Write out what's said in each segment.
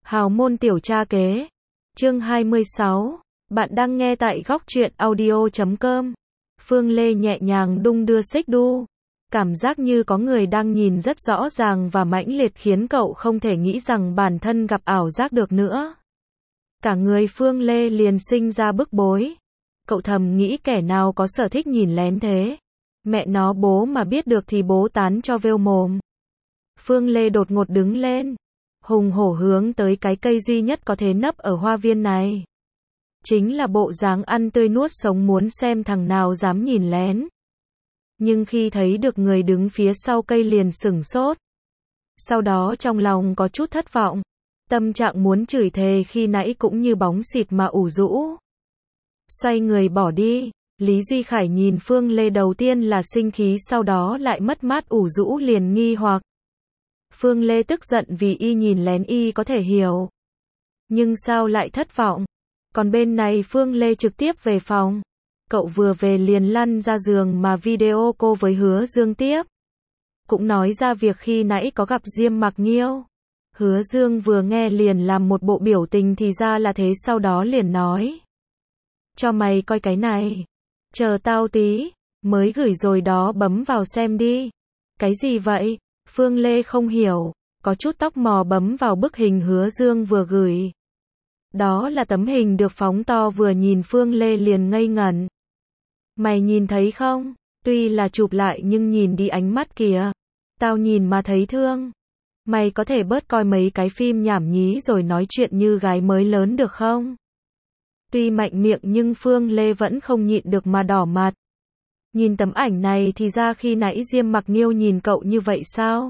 Hào môn tiểu cha kế. Chương 26. Bạn đang nghe tại góc truyện audio.com. Phương Lê nhẹ nhàng đung đưa xích đu. Cảm giác như có người đang nhìn rất rõ ràng và mãnh liệt khiến cậu không thể nghĩ rằng bản thân gặp ảo giác được nữa. Cả người Phương Lê liền sinh ra bức bối. Cậu thầm nghĩ kẻ nào có sở thích nhìn lén thế. Mẹ nó bố mà biết được thì bố tán cho vêu mồm. Phương Lê đột ngột đứng lên. Hùng hổ hướng tới cái cây duy nhất có thể nấp ở hoa viên này. Chính là bộ dáng ăn tươi nuốt sống muốn xem thằng nào dám nhìn lén. Nhưng khi thấy được người đứng phía sau cây liền sửng sốt. Sau đó trong lòng có chút thất vọng. Tâm trạng muốn chửi thề khi nãy cũng như bóng xịt mà ủ rũ. Xoay người bỏ đi. Lý Duy Khải nhìn Phương Lê đầu tiên là sinh khí, sau đó lại mất mát ủ rũ liền nghi hoặc. Phương Lê tức giận vì y nhìn lén y có thể hiểu. Nhưng sao lại thất vọng? Còn bên này Phương Lê trực tiếp về phòng. Cậu vừa về liền lăn ra giường mà video cô với Hứa Dương tiếp. Cũng nói ra việc khi nãy có gặp Diêm Mặc Nghiêu. Hứa Dương vừa nghe liền làm một bộ biểu tình thì ra là thế, sau đó liền nói. Cho mày coi cái này. Chờ tao tí. Mới gửi rồi đó, bấm vào xem đi. Cái gì vậy? Phương Lê không hiểu. Có chút tóc mò bấm vào bức hình Hứa Dương vừa gửi. Đó là tấm hình được phóng to, vừa nhìn Phương Lê liền ngây ngẩn. Mày nhìn thấy không? Tuy là chụp lại nhưng nhìn đi ánh mắt kìa. Tao nhìn mà thấy thương. Mày có thể bớt coi mấy cái phim nhảm nhí rồi nói chuyện như gái mới lớn được không? Tuy mạnh miệng nhưng Phương Lê vẫn không nhịn được mà đỏ mặt. Nhìn tấm ảnh này thì ra khi nãy Diêm Mặc Nghiêu nhìn cậu như vậy sao?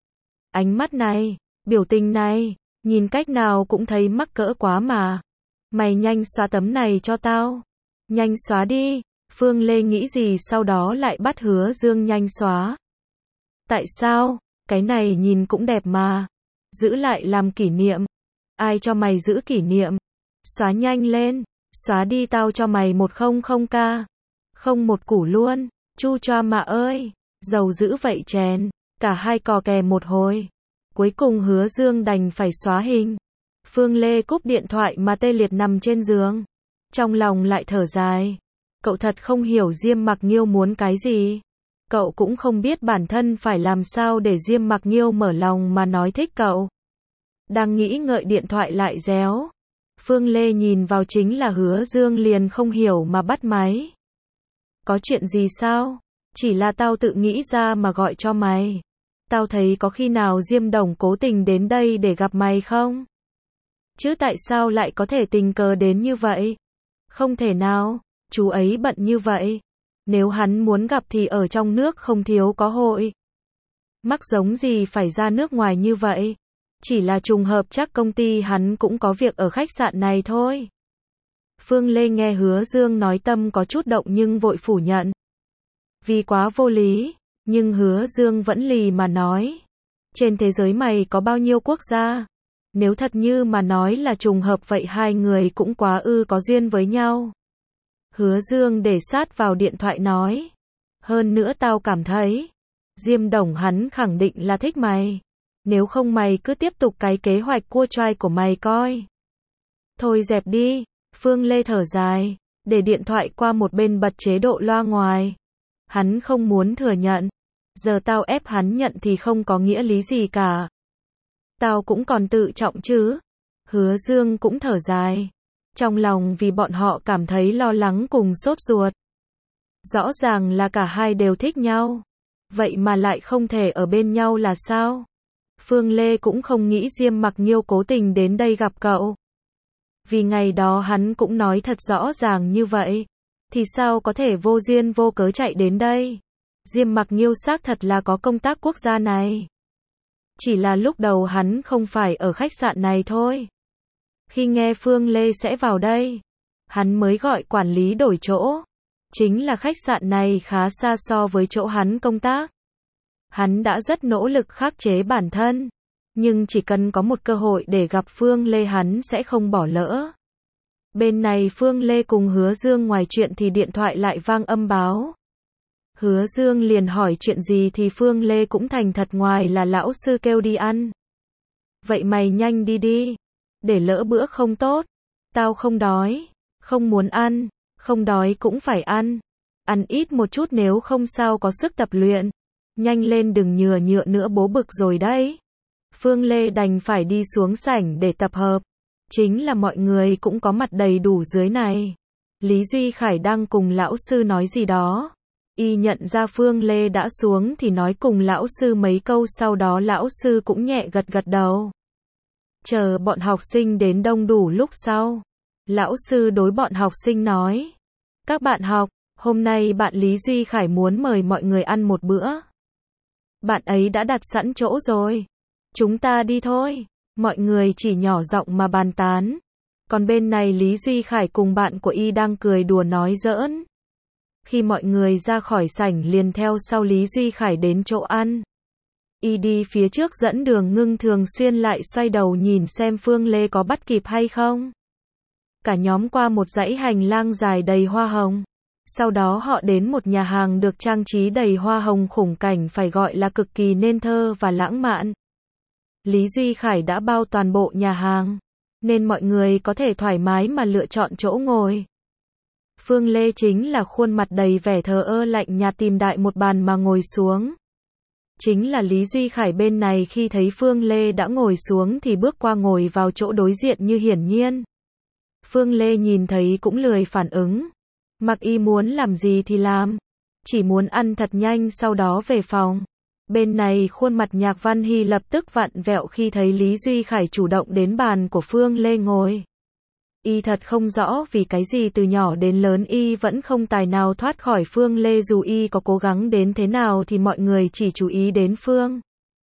Ánh mắt này, biểu tình này, nhìn cách nào cũng thấy mắc cỡ quá mà. Mày nhanh xóa tấm này cho tao. Nhanh xóa đi. Phương Lê nghĩ gì sau đó lại bắt Hứa Dương nhanh xóa. Tại sao? Cái này nhìn cũng đẹp mà. Giữ lại làm kỷ niệm. Ai cho mày giữ kỷ niệm? Xóa nhanh lên. Xóa đi, tao cho mày 100k. Không một củ luôn. Chu choa mà ơi. Giàu dữ vậy chèn. Cả hai cò kè một hồi. Cuối cùng Hứa Dương đành phải xóa hình. Phương Lê cúp điện thoại mà tê liệt nằm trên giường. Trong lòng lại thở dài. Cậu thật không hiểu Diêm Mặc Nghiêu muốn cái gì. Cậu cũng không biết bản thân phải làm sao để Diêm Mặc Nghiêu mở lòng mà nói thích cậu. Đang nghĩ ngợi điện thoại lại réo. Phương Lê nhìn vào chính là Hứa Dương liền không hiểu mà bắt máy. Có chuyện gì sao? Chỉ là tao tự nghĩ ra mà gọi cho mày. Tao thấy có khi nào Diêm Đồng cố tình đến đây để gặp mày không? Chứ tại sao lại có thể tình cờ đến như vậy? Không thể nào, chú ấy bận như vậy. Nếu hắn muốn gặp thì ở trong nước không thiếu có hội. Mắc giống gì phải ra nước ngoài như vậy? Chỉ là trùng hợp, chắc công ty hắn cũng có việc ở khách sạn này thôi. Phương Lê nghe Hứa Dương nói tâm có chút động nhưng vội phủ nhận. Vì quá vô lý, nhưng Hứa Dương vẫn lì mà nói. Trên thế giới mày có bao nhiêu quốc gia? Nếu thật như mà nói là trùng hợp vậy hai người cũng quá có duyên với nhau. Hứa Dương để sát vào điện thoại nói. Hơn nữa tao cảm thấy. Diêm Đồng hắn khẳng định là thích mày. Nếu không mày cứ tiếp tục cái kế hoạch cua trai của mày coi. Thôi dẹp đi. Phương Lê thở dài. Để điện thoại qua một bên bật chế độ loa ngoài. Hắn không muốn thừa nhận. Giờ tao ép hắn nhận thì không có nghĩa lý gì cả. Tao cũng còn tự trọng chứ. Hứa Dương cũng thở dài. Trong lòng vì bọn họ cảm thấy lo lắng cùng sốt ruột. Rõ ràng là cả hai đều thích nhau. Vậy mà lại không thể ở bên nhau là sao? Phương Lê cũng không nghĩ Diêm Mặc Nghiêu cố tình đến đây gặp cậu. Vì ngày đó hắn cũng nói thật rõ ràng như vậy. Thì sao có thể vô duyên vô cớ chạy đến đây? Diêm Mặc Nghiêu xác thật là có công tác quốc gia này. Chỉ là lúc đầu hắn không phải ở khách sạn này thôi. Khi nghe Phương Lê sẽ vào đây, hắn mới gọi quản lý đổi chỗ. Chính là khách sạn này khá xa so với chỗ hắn công tác. Hắn đã rất nỗ lực khắc chế bản thân. Nhưng chỉ cần có một cơ hội để gặp Phương Lê hắn sẽ không bỏ lỡ. Bên này Phương Lê cùng Hứa Dương ngoài chuyện thì điện thoại lại vang âm báo. Hứa Dương liền hỏi chuyện gì thì Phương Lê cũng thành thật, ngoài là lão sư kêu đi ăn. Vậy mày nhanh đi đi. để lỡ bữa không tốt. Tao không đói, không muốn ăn, không đói cũng phải ăn. Ăn ít một chút nếu không sao có sức tập luyện. Nhanh lên đừng nhừa nhựa nữa bố bực rồi đấy. Phương Lê đành phải đi xuống sảnh để tập hợp. Chính là mọi người cũng có mặt đầy đủ dưới này. Lý Duy Khải đang cùng lão sư nói gì đó. Y nhận ra Phương Lê đã xuống thì nói cùng lão sư mấy câu, sau đó lão sư cũng nhẹ gật gật đầu. Chờ bọn học sinh đến đông đủ lúc sau. Lão sư đối bọn học sinh nói. Các bạn học, hôm nay bạn Lý Duy Khải muốn mời mọi người ăn một bữa. Bạn ấy đã đặt sẵn chỗ rồi. Chúng ta đi thôi. Mọi người chỉ nhỏ giọng mà bàn tán. Còn bên này Lý Duy Khải cùng bạn của Y đang cười đùa nói giỡn. Khi mọi người ra khỏi sảnh liền theo sau Lý Duy Khải đến chỗ ăn. Y đi phía trước dẫn đường, Ngưng thường xuyên lại xoay đầu nhìn xem Phương Lê có bắt kịp hay không. Cả nhóm qua một dãy hành lang dài đầy hoa hồng. Sau đó họ đến một nhà hàng được trang trí đầy hoa hồng, khung cảnh phải gọi là cực kỳ nên thơ và lãng mạn. Lý Duy Khải đã bao toàn bộ nhà hàng, nên mọi người có thể thoải mái mà lựa chọn chỗ ngồi. Phương Lê chính là khuôn mặt đầy vẻ thờ ơ lạnh nhạt tìm đại một bàn mà ngồi xuống. Chính là Lý Duy Khải bên này khi thấy Phương Lê đã ngồi xuống thì bước qua ngồi vào chỗ đối diện như hiển nhiên. Phương Lê nhìn thấy cũng lười phản ứng. Mặc Y muốn làm gì thì làm. Chỉ muốn ăn thật nhanh sau đó về phòng. Bên này khuôn mặt Nhạc Văn Hy lập tức vặn vẹo khi thấy Lý Duy Khải chủ động đến bàn của Phương Lê ngồi. Y thật không rõ vì cái gì từ nhỏ đến lớn Y vẫn không tài nào thoát khỏi Phương Lê, dù Y có cố gắng đến thế nào thì mọi người chỉ chú ý đến Phương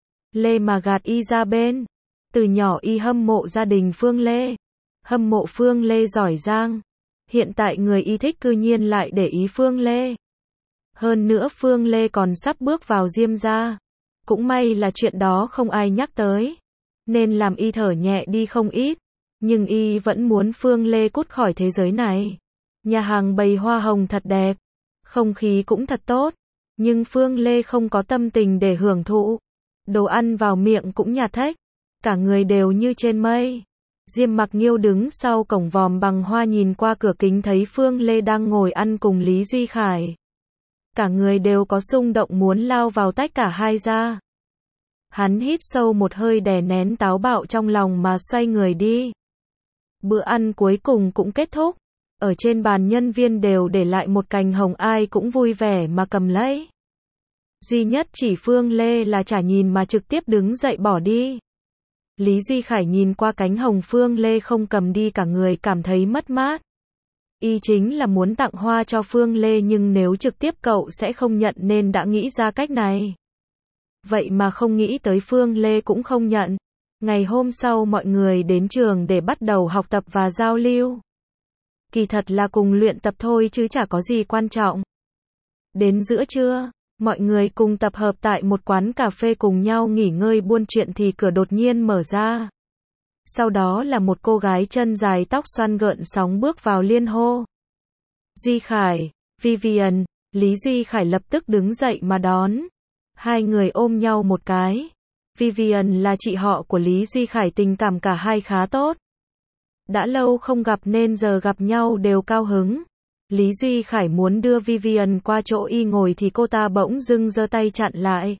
Lê mà gạt Y ra bên. Từ nhỏ Y hâm mộ gia đình Phương Lê, hâm mộ Phương Lê giỏi giang. Hiện tại người Y thích cư nhiên lại để ý Phương Lê. Hơn nữa Phương Lê còn sắp bước vào Diêm gia. Cũng may là chuyện đó không ai nhắc tới, nên làm Y thở nhẹ đi không ít. Nhưng Y vẫn muốn Phương Lê cút khỏi thế giới này. Nhà hàng bày hoa hồng thật đẹp, không khí cũng thật tốt, nhưng Phương Lê không có tâm tình để hưởng thụ. Đồ ăn vào miệng cũng nhạt thách, cả người đều như trên mây. Diêm Mặc Nghiêu đứng sau cổng vòm bằng hoa nhìn qua cửa kính thấy Phương Lê đang ngồi ăn cùng Lý Duy Khải. Cả người đều có xung động muốn lao vào tách cả hai ra. Hắn hít sâu một hơi đè nén táo bạo trong lòng mà xoay người đi. Bữa ăn cuối cùng cũng kết thúc. Ở trên bàn nhân viên đều để lại một cành hồng, ai cũng vui vẻ mà cầm lấy. Duy nhất chỉ Phương Lê là chả nhìn mà trực tiếp đứng dậy bỏ đi. Lý Duy Khải nhìn qua cánh hồng Phương Lê không cầm đi, cả người cảm thấy mất mát. Y chính là muốn tặng hoa cho Phương Lê nhưng nếu trực tiếp cậu sẽ không nhận nên đã nghĩ ra cách này. Vậy mà không nghĩ tới Phương Lê cũng không nhận. Ngày hôm sau mọi người đến trường để bắt đầu học tập và giao lưu. Kỳ thật là cùng luyện tập thôi chứ chả có gì quan trọng. Đến giữa trưa, mọi người cùng tập hợp tại một quán cà phê cùng nhau nghỉ ngơi buôn chuyện thì cửa đột nhiên mở ra. Sau đó là một cô gái chân dài tóc xoăn gợn sóng bước vào liên hô. Duy Khải, Vivian. Lý Duy Khải lập tức đứng dậy mà đón. Hai người ôm nhau một cái. Vivian là chị họ của Lý Duy Khải, tình cảm cả hai khá tốt. Đã lâu không gặp nên giờ gặp nhau đều cao hứng. Lý Duy Khải muốn đưa Vivian qua chỗ Y ngồi thì cô ta bỗng dưng giơ tay chặn lại.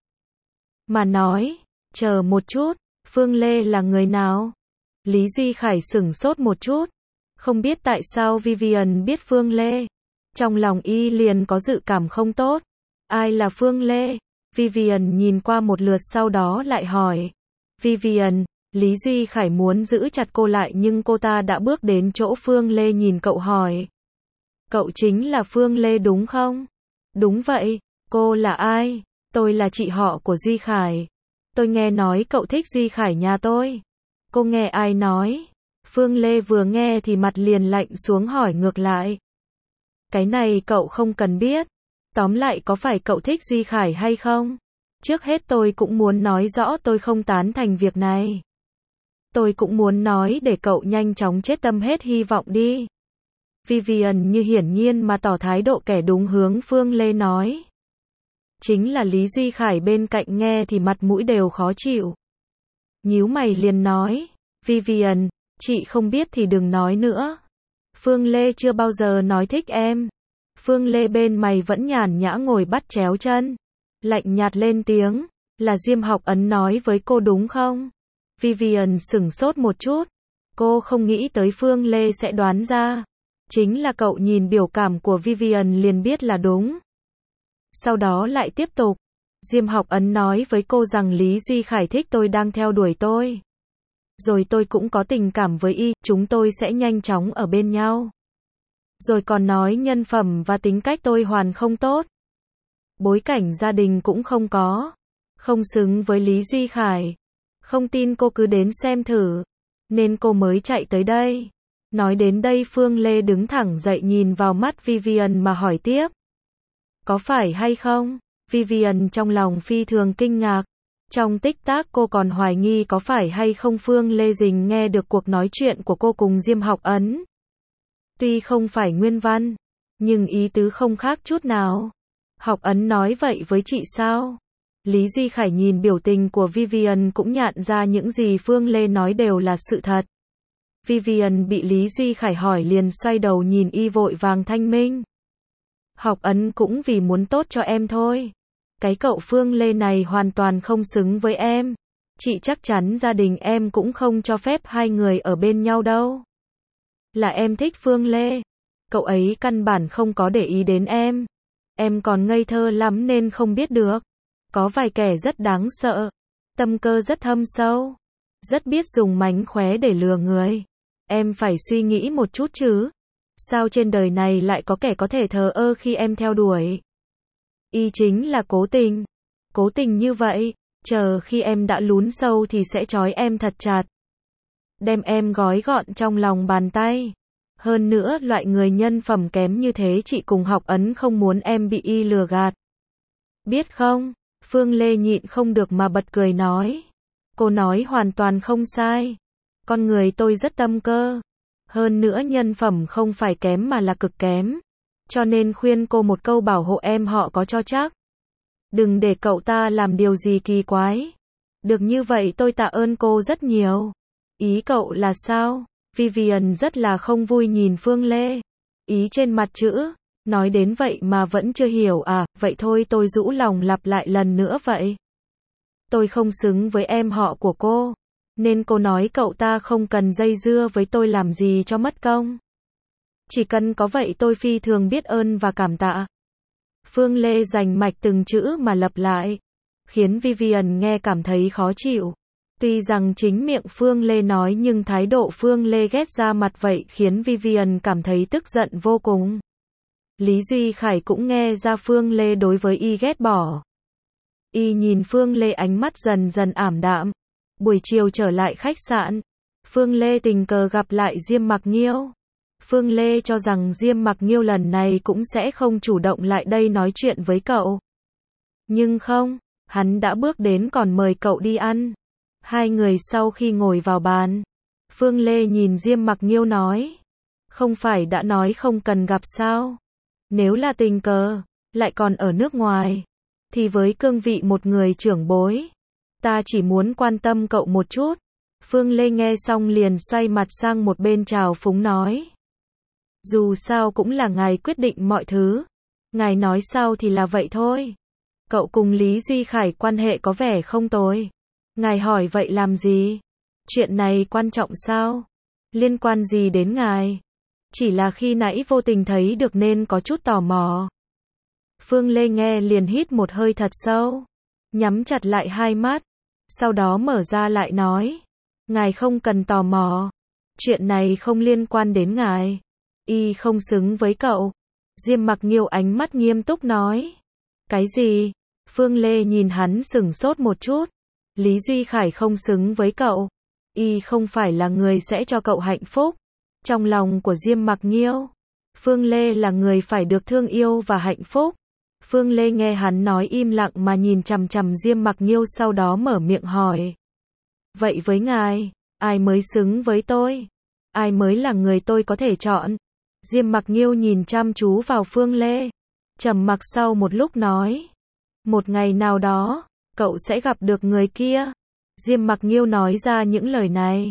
Mà nói, chờ một chút, Phương Lê là người nào? Lý Duy Khải sửng sốt một chút. Không biết tại sao Vivian biết Phương Lê. Trong lòng Y liền có dự cảm không tốt. Ai là Phương Lê? Vivian nhìn qua một lượt sau đó lại hỏi. Vivian, Lý Duy Khải muốn giữ chặt cô lại nhưng cô ta đã bước đến chỗ Phương Lê nhìn cậu hỏi. Cậu chính là Phương Lê đúng không? Đúng vậy. Cô là ai? Tôi là chị họ của Duy Khải. Tôi nghe nói cậu thích Duy Khải nhà tôi. Cô nghe ai nói? Phương Lê vừa nghe thì mặt liền lạnh xuống hỏi ngược lại. Cái này cậu không cần biết. Tóm lại có phải cậu thích Duy Khải hay không? Trước hết tôi cũng muốn nói rõ tôi không tán thành việc này. Tôi cũng muốn nói để cậu nhanh chóng chết tâm hết hy vọng đi. Vivian như hiển nhiên mà tỏ thái độ kẻ đúng hướng Phương Lê nói. Chính là Lý Duy Khải bên cạnh nghe thì mặt mũi đều khó chịu. Nhíu mày liền nói. Vivian, Chị không biết thì đừng nói nữa. Phương Lê chưa bao giờ nói thích em. Phương Lê bên mày vẫn nhàn nhã ngồi bắt chéo chân. Lạnh nhạt lên tiếng, là Diêm Học Ấn nói với cô đúng không? Vivian sửng sốt một chút. Cô không nghĩ tới Phương Lê sẽ đoán ra. Chính là cậu nhìn biểu cảm của Vivian liền biết là đúng. Sau đó lại tiếp tục. Diêm Học Ấn nói với cô rằng Lý Duy Khải thích tôi đang theo đuổi tôi. Rồi tôi cũng có tình cảm với y, chúng tôi sẽ nhanh chóng ở bên nhau. Rồi còn nói nhân phẩm và tính cách tôi hoàn không tốt. Bối cảnh gia đình cũng không có. Không xứng với Lý Duy Khải. Không tin cô cứ đến xem thử. Nên cô mới chạy tới đây. Nói đến đây Phương Lê đứng thẳng dậy nhìn vào mắt Vivian mà hỏi tiếp. Có phải hay không? Vivian trong lòng phi thường kinh ngạc. Trong tích tắc cô còn hoài nghi có phải hay không Phương Lê Dình nghe được cuộc nói chuyện của cô cùng Diêm Học Ấn. Tuy không phải nguyên văn, nhưng ý tứ không khác chút nào. Học Ấn nói vậy với chị sao? Lý Duy Khải nhìn biểu tình của Vivian cũng nhận ra những gì Phương Lê nói đều là sự thật. Vivian bị Lý Duy Khải hỏi liền xoay đầu nhìn y vội vàng thanh minh. Học Ấn cũng vì muốn tốt cho em thôi. Cái cậu Phương Lê này hoàn toàn không xứng với em. Chị chắc chắn gia đình em cũng không cho phép hai người ở bên nhau đâu. Là em thích Phương Lê. Cậu ấy căn bản không có để ý đến em. Em còn ngây thơ lắm nên không biết được. Có vài kẻ rất đáng sợ. Tâm cơ rất thâm sâu. Rất biết dùng mánh khóe để lừa người. Em phải suy nghĩ một chút chứ. Sao trên đời này lại có kẻ có thể thờ ơ khi em theo đuổi? Y chính là cố tình. Cố tình như vậy, chờ khi em đã lún sâu thì sẽ trói em thật chặt. Đem em gói gọn trong lòng bàn tay. Hơn nữa loại người nhân phẩm kém như thế chị cùng Học Ấn không muốn em bị y lừa gạt. Biết không? Phương Lê nhịn không được mà bật cười nói. Cô nói hoàn toàn không sai. Con người tôi rất tâm cơ. Hơn nữa nhân phẩm không phải kém mà là cực kém. Cho nên khuyên cô một câu bảo hộ em họ có cho chắc. Đừng để cậu ta làm điều gì kỳ quái. Được như vậy tôi tạ ơn cô rất nhiều. Ý cậu là sao? Vivian rất là không vui nhìn Phương Lê. Ý trên mặt chữ. Nói đến vậy mà vẫn chưa hiểu à, vậy thôi tôi rũ lòng lặp lại lần nữa vậy. Tôi không xứng với em họ của cô. Nên cô nói cậu ta không cần dây dưa với tôi làm gì cho mất công. Chỉ cần có vậy tôi phi thường biết ơn và cảm tạ. Phương Lê dành mạch từng chữ mà lặp lại. Khiến Vivian nghe cảm thấy khó chịu. Tuy rằng chính miệng Phương Lê nói nhưng thái độ Phương Lê ghét ra mặt vậy khiến Vivian cảm thấy tức giận vô cùng. Lý Duy Khải cũng nghe ra Phương Lê đối với y ghét bỏ. Y nhìn Phương Lê ánh mắt dần dần ảm đạm. Buổi chiều trở lại khách sạn. Phương Lê tình cờ gặp lại Diêm Mặc Nghiêu. Phương Lê cho rằng Diêm Mặc Nghiêu lần này cũng sẽ không chủ động lại đây nói chuyện với cậu. Nhưng không, hắn đã bước đến còn mời cậu đi ăn. Hai người sau khi ngồi vào bàn, Phương Lê nhìn Diêm Mặc Nghiêu nói. Không phải đã nói không cần gặp sao? Nếu là tình cờ, lại còn ở nước ngoài, thì với cương vị một người trưởng bối, ta chỉ muốn quan tâm cậu một chút. Phương Lê nghe xong liền xoay mặt sang một bên trào phúng nói. Dù sao cũng là ngài quyết định mọi thứ. Ngài nói sao thì là vậy thôi. Cậu cùng Lý Duy Khải quan hệ có vẻ không tồi. Ngài hỏi vậy làm gì? Chuyện này quan trọng sao? Liên quan gì đến ngài? Chỉ là khi nãy vô tình thấy được nên có chút tò mò. Phương Lê nghe liền hít một hơi thật sâu. Nhắm chặt lại hai mắt. Sau đó mở ra lại nói. Ngài không cần tò mò. Chuyện này không liên quan đến ngài. Y không xứng với cậu. Diêm Mặc Nghiêu ánh mắt nghiêm túc nói. Cái gì? Phương Lê nhìn hắn sửng sốt một chút. Lý Duy Khải không xứng với cậu. Y không phải là người sẽ cho cậu hạnh phúc. Trong lòng của Diêm Mặc Nghiêu, Phương Lê là người phải được thương yêu và hạnh phúc. Phương Lê nghe hắn nói im lặng mà nhìn chằm chằm Diêm Mặc Nghiêu sau đó mở miệng hỏi. Vậy với ngài, ai mới xứng với tôi? Ai mới là người tôi có thể chọn? Diêm Mặc Nghiêu nhìn chăm chú vào Phương Lê. Trầm mặc sau một lúc nói. Một ngày nào đó, cậu sẽ gặp được người kia. Diêm Mặc Nghiêu nói ra những lời này.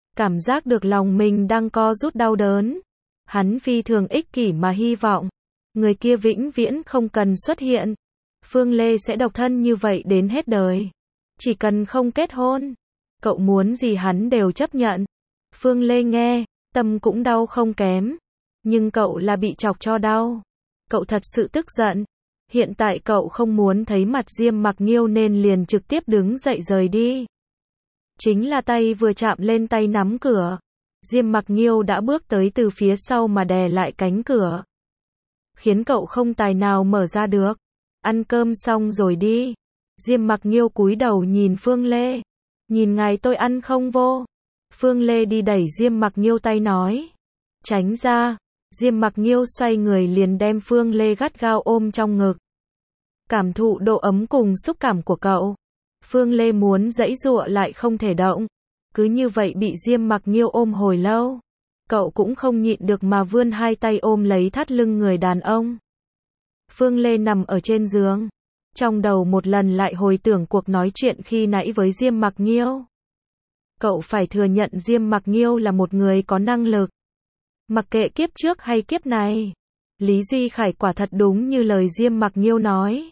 Cảm giác được lòng mình đang co rút đau đớn. Hắn phi thường ích kỷ mà hy vọng người kia vĩnh viễn không cần xuất hiện. Phương Lê sẽ độc thân như vậy đến hết đời. Chỉ cần không kết hôn, cậu muốn gì hắn đều chấp nhận. Phương Lê nghe, tâm cũng đau không kém. Nhưng cậu là bị chọc cho đau. Cậu thật sự tức giận. Hiện tại cậu không muốn thấy mặt Diêm Mặc Nghiêu nên liền trực tiếp đứng dậy rời đi. Chính là tay vừa chạm lên tay nắm cửa, Diêm Mặc Nghiêu đã bước tới từ phía sau mà đè lại cánh cửa, khiến cậu không tài nào mở ra được. Ăn cơm xong rồi đi. Diêm Mặc Nghiêu cúi đầu nhìn Phương Lê. Nhìn ngài tôi ăn không vô. Phương Lê đi đẩy Diêm Mặc Nghiêu tay nói. Tránh ra. Diêm Mặc Nghiêu xoay người liền đem Phương Lê gắt gao ôm trong ngực. Cảm thụ độ ấm cùng xúc cảm của cậu. Phương Lê muốn giãy giụa lại không thể động. Cứ như vậy bị Diêm Mặc Nghiêu ôm hồi lâu. Cậu cũng không nhịn được mà vươn hai tay ôm lấy thắt lưng người đàn ông. Phương Lê nằm ở trên giường. Trong đầu một lần lại hồi tưởng cuộc nói chuyện khi nãy với Diêm Mặc Nghiêu. Cậu phải thừa nhận Diêm Mặc Nghiêu là một người có năng lực. Mặc kệ kiếp trước hay kiếp này. Lý Duy Khải quả thật đúng như lời Diêm Mặc Nghiêu nói.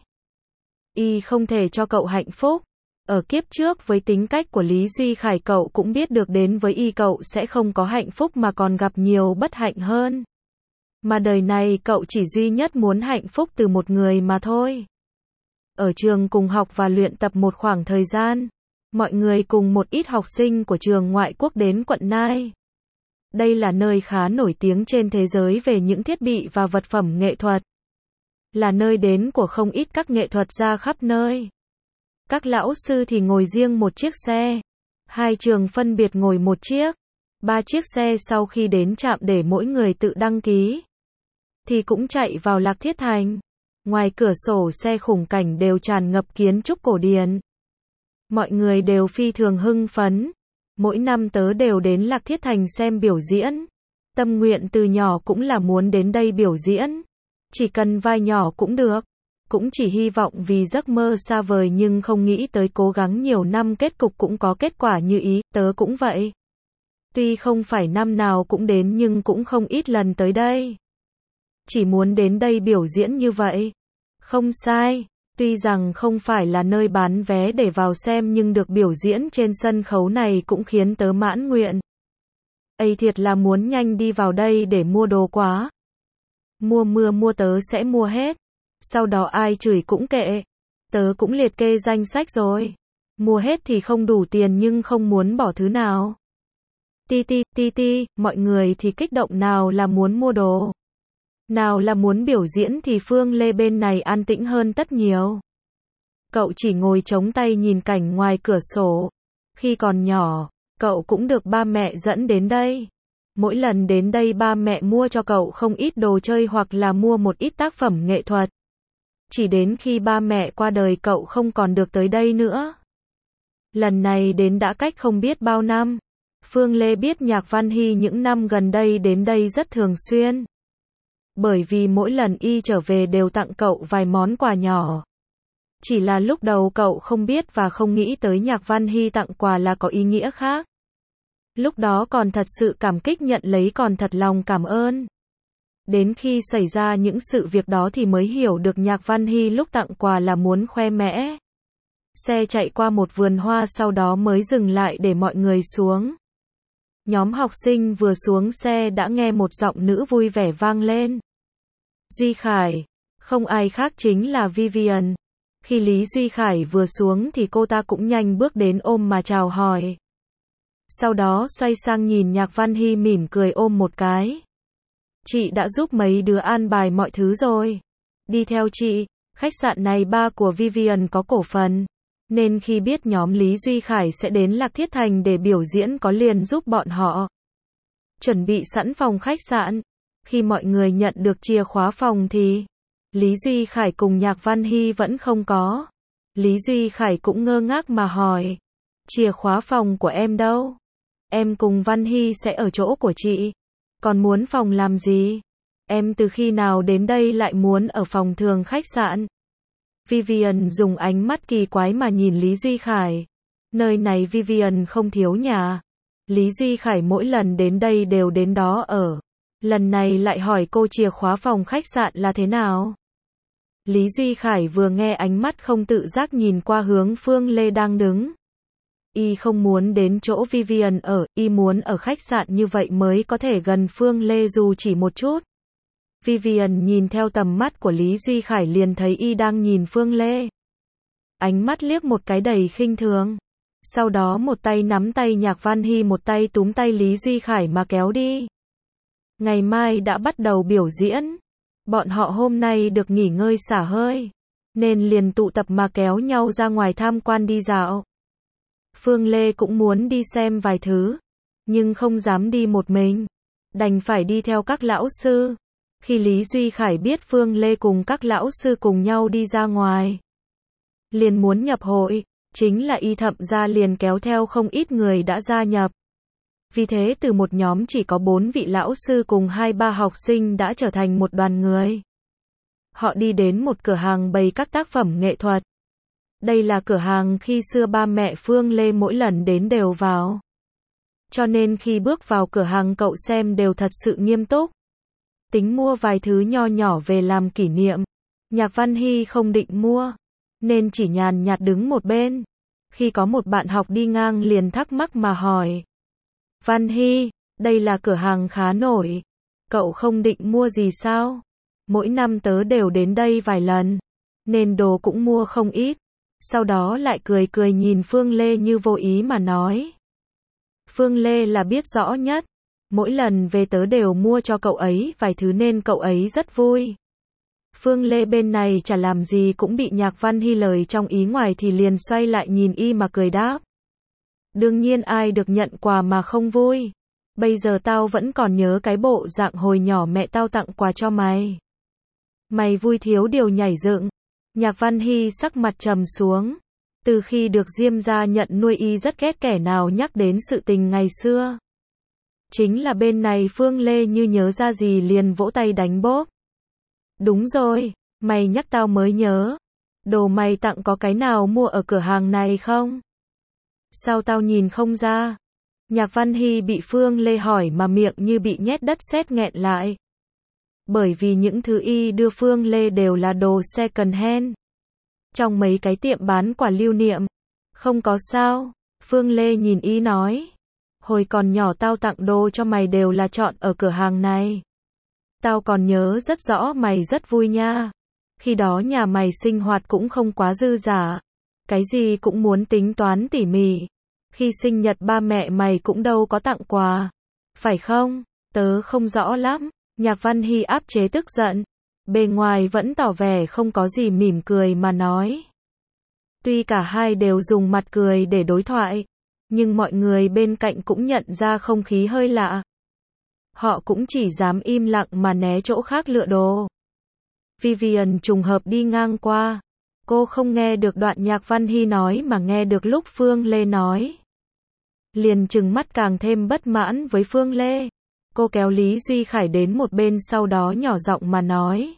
Y không thể cho cậu hạnh phúc. Ở kiếp trước với tính cách của Lý Duy Khải cậu cũng biết được đến với Y cậu sẽ không có hạnh phúc mà còn gặp nhiều bất hạnh hơn. Mà đời này cậu chỉ duy nhất muốn hạnh phúc từ một người mà thôi. Ở trường cùng học và luyện tập một khoảng thời gian. Mọi người cùng một ít học sinh của trường ngoại quốc đến quận Nai. Đây là nơi khá nổi tiếng trên thế giới về những thiết bị và vật phẩm nghệ thuật. Là nơi đến của không ít các nghệ thuật gia khắp nơi. Các lão sư thì ngồi riêng một chiếc xe. Hai trường phân biệt ngồi một chiếc. 3 chiếc xe sau khi đến trạm để mỗi người tự đăng ký. Thì cũng chạy vào Lạc Thiết Thành. Ngoài cửa sổ xe khung cảnh đều tràn ngập kiến trúc cổ điển. Mọi người đều phi thường hưng phấn. Mỗi năm tớ đều đến Lạc Thiết Thành xem biểu diễn. Tâm nguyện từ nhỏ cũng là muốn đến đây biểu diễn. Chỉ cần vai nhỏ cũng được. Cũng chỉ hy vọng vì giấc mơ xa vời nhưng không nghĩ tới cố gắng nhiều năm kết cục cũng có kết quả như ý, tớ cũng vậy. Tuy không phải năm nào cũng đến nhưng cũng không ít lần tới đây. Chỉ muốn đến đây biểu diễn như vậy. Không sai, tuy rằng không phải là nơi bán vé để vào xem nhưng được biểu diễn trên sân khấu này cũng khiến tớ mãn nguyện. Ây thiệt là muốn nhanh đi vào đây để mua đồ quá. Mua mưa mua tớ sẽ mua hết. Sau đó ai chửi cũng kệ. Tớ cũng liệt kê danh sách rồi. Mua hết thì không đủ tiền nhưng không muốn bỏ thứ nào. Ti, mọi người thì kích động nào là muốn mua đồ. Nào là muốn biểu diễn thì Phương Lê bên này an tĩnh hơn tất nhiều. Cậu chỉ ngồi chống tay nhìn cảnh ngoài cửa sổ. Khi còn nhỏ, cậu cũng được ba mẹ dẫn đến đây. Mỗi lần đến đây ba mẹ mua cho cậu không ít đồ chơi hoặc là mua một ít tác phẩm nghệ thuật. Chỉ đến khi ba mẹ qua đời cậu không còn được tới đây nữa. Lần này đến đã cách không biết bao năm. Phương Lê biết Nhạc Văn Hy những năm gần đây đến đây rất thường xuyên. Bởi vì mỗi lần y trở về đều tặng cậu vài món quà nhỏ. Chỉ là lúc đầu cậu không biết và không nghĩ tới Nhạc Văn Hy tặng quà là có ý nghĩa khác. Lúc đó còn thật sự cảm kích nhận lấy còn thật lòng cảm ơn. Đến khi xảy ra những sự việc đó thì mới hiểu được Nhạc Văn Hy lúc tặng quà là muốn khoe mẽ. Xe chạy qua một vườn hoa sau đó mới dừng lại để mọi người xuống. Nhóm học sinh vừa xuống xe đã nghe một giọng nữ vui vẻ vang lên. Duy Khải, không ai khác chính là Vivian. Khi Lý Duy Khải vừa xuống thì cô ta cũng nhanh bước đến ôm mà chào hỏi. Sau đó xoay sang nhìn Nhạc Văn Hy mỉm cười ôm một cái. Chị đã giúp mấy đứa an bài mọi thứ rồi. Đi theo chị, khách sạn này ba của Vivian có cổ phần. Nên khi biết nhóm Lý Duy Khải sẽ đến Lạc Thiết Thành để biểu diễn có liền giúp bọn họ chuẩn bị sẵn phòng khách sạn. Khi mọi người nhận được chìa khóa phòng thì Lý Duy Khải cùng Nhạc Văn Hy vẫn không có. Lý Duy Khải cũng ngơ ngác mà hỏi. Chìa khóa phòng của em đâu? Em cùng Văn Hy sẽ ở chỗ của chị. Còn muốn phòng làm gì? Em từ khi nào đến đây lại muốn ở phòng thường khách sạn? Vivian dùng ánh mắt kỳ quái mà nhìn Lý Duy Khải. Nơi này Vivian không thiếu nhà. Lý Duy Khải mỗi lần đến đây đều đến đó ở. Lần này lại hỏi cô chìa khóa phòng khách sạn là thế nào. Lý Duy Khải vừa nghe ánh mắt không tự giác nhìn qua hướng Phương Lê đang đứng. Y không muốn đến chỗ Vivian ở, y muốn ở khách sạn như vậy mới có thể gần Phương Lê dù chỉ một chút. Vivian nhìn theo tầm mắt của Lý Duy Khải liền thấy y đang nhìn Phương Lê. Ánh mắt liếc một cái đầy khinh thường. Sau đó một tay nắm tay Nhạc Văn Hy, một tay túm tay Lý Duy Khải mà kéo đi. Ngày mai đã bắt đầu biểu diễn. Bọn họ hôm nay được nghỉ ngơi xả hơi, nên liền tụ tập mà kéo nhau ra ngoài tham quan đi dạo. Phương Lê cũng muốn đi xem vài thứ, nhưng không dám đi một mình, đành phải đi theo các lão sư. Khi Lý Duy Khải biết Phương Lê cùng các lão sư cùng nhau đi ra ngoài, liền muốn nhập hội, chính là y thậm ra liền kéo theo không ít người đã gia nhập. Vì thế từ một nhóm chỉ có 4 vị lão sư cùng 2-3 học sinh đã trở thành một đoàn người. Họ đi đến một cửa hàng bày các tác phẩm nghệ thuật. Đây là cửa hàng khi xưa ba mẹ Phương Lê mỗi lần đến đều vào. Cho nên khi bước vào cửa hàng cậu xem đều thật sự nghiêm túc. Tính mua vài thứ nho nhỏ về làm kỷ niệm. Nhạc Văn Hy không định mua, nên chỉ nhàn nhạt đứng một bên. Khi có một bạn học đi ngang liền thắc mắc mà hỏi. Văn Hy, đây là cửa hàng khá nổi. Cậu không định mua gì sao? Mỗi năm tớ đều đến đây vài lần, nên đồ cũng mua không ít. Sau đó lại cười cười nhìn Phương Lê như vô ý mà nói. Phương Lê là biết rõ nhất. Mỗi lần về tớ đều mua cho cậu ấy vài thứ nên cậu ấy rất vui. Phương Lê bên này chả làm gì cũng bị Nhạc Văn Hy lời trong ý ngoài thì liền xoay lại nhìn y mà cười đáp. Đương nhiên ai được nhận quà mà không vui. Bây giờ tao vẫn còn nhớ cái bộ dạng hồi nhỏ mẹ tao tặng quà cho mày. Mày vui thiếu điều nhảy dựng. Nhạc Văn Hy sắc mặt trầm xuống. Từ khi được Diêm gia nhận nuôi y rất ghét kẻ nào nhắc đến sự tình ngày xưa. Chính là bên này Phương Lê như nhớ ra gì liền vỗ tay đánh bốp. Đúng rồi, mày nhắc tao mới nhớ. Đồ mày tặng có cái nào mua ở cửa hàng này không? Sao tao nhìn không ra? Nhạc Văn Hy bị Phương Lê hỏi mà miệng như bị nhét đất sét nghẹn lại. Bởi vì những thứ y đưa Phương Lê đều là đồ second hand. Trong mấy cái tiệm bán quà lưu niệm. Không có sao. Phương Lê nhìn y nói. Hồi còn nhỏ tao tặng đồ cho mày đều là chọn ở cửa hàng này. Tao còn nhớ rất rõ mày rất vui nha. Khi đó nhà mày sinh hoạt cũng không quá dư dả. Cái gì cũng muốn tính toán tỉ mỉ. Khi sinh nhật ba mẹ mày cũng đâu có tặng quà. Phải không? Tớ không rõ lắm. Nhạc Văn Hy áp chế tức giận. Bề ngoài vẫn tỏ vẻ không có gì mỉm cười mà nói. Tuy cả hai đều dùng mặt cười để đối thoại. Nhưng mọi người bên cạnh cũng nhận ra không khí hơi lạ. Họ cũng chỉ dám im lặng mà né chỗ khác lựa đồ. Vivian trùng hợp đi ngang qua. Cô không nghe được đoạn Nhạc Văn Hy nói mà nghe được lúc Phương Lê nói. Liền trừng mắt càng thêm bất mãn với Phương Lê. Cô kéo Lý Duy Khải đến một bên sau đó nhỏ giọng mà nói.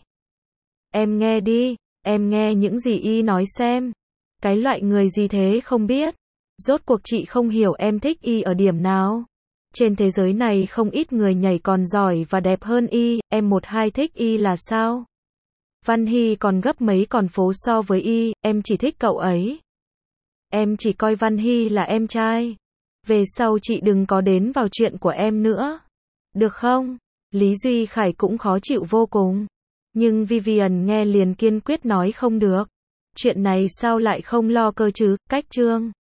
Em nghe đi, em nghe những gì y nói xem. Cái loại người gì thế không biết. Rốt cuộc chị không hiểu em thích y ở điểm nào. Trên thế giới này không ít người nhảy còn giỏi và đẹp hơn y, em một hai thích y là sao? Văn Hy còn gấp mấy con phố so với y, em chỉ thích cậu ấy. Em chỉ coi Văn Hy là em trai. Về sau chị đừng có đến vào chuyện của em nữa. Được không? Lý Duy Khải cũng khó chịu vô cùng. Nhưng Vivian nghe liền kiên quyết nói không được. Chuyện này sao lại không lo cơ chứ, cách trương.